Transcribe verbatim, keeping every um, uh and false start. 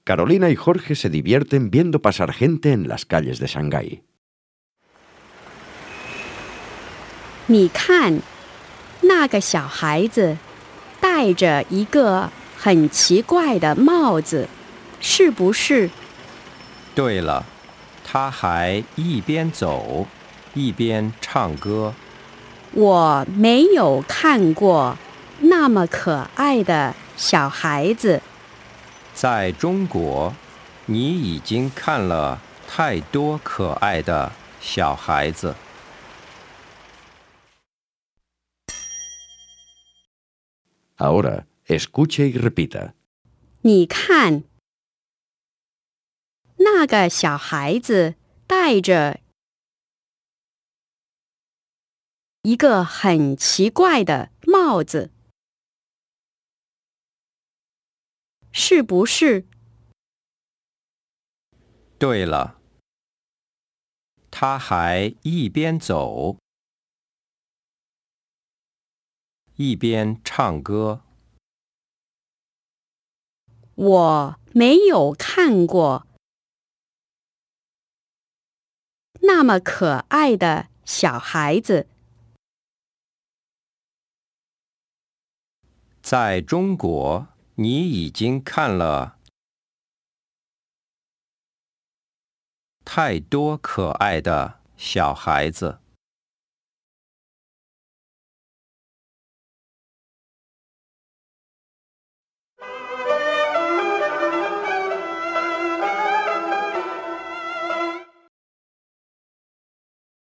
Carolina y Jorge se divierten viendo pasar gente en las calles de Shanghái. 你看，那个小孩子戴着一个很奇怪的帽子，是不是？ 对了，他还一边走一边唱歌。 我没有看过那么可爱的小孩子。 在中国，你已经看了太多可爱的小孩子。 Ahora, escuche y repita. 你看，那个小孩子戴着一个很奇怪的帽子，是不是？ 对了，他还一边走一边唱歌。 我没有看过那么可爱的小孩子。 在中国，你已经看了太多可爱的小孩子。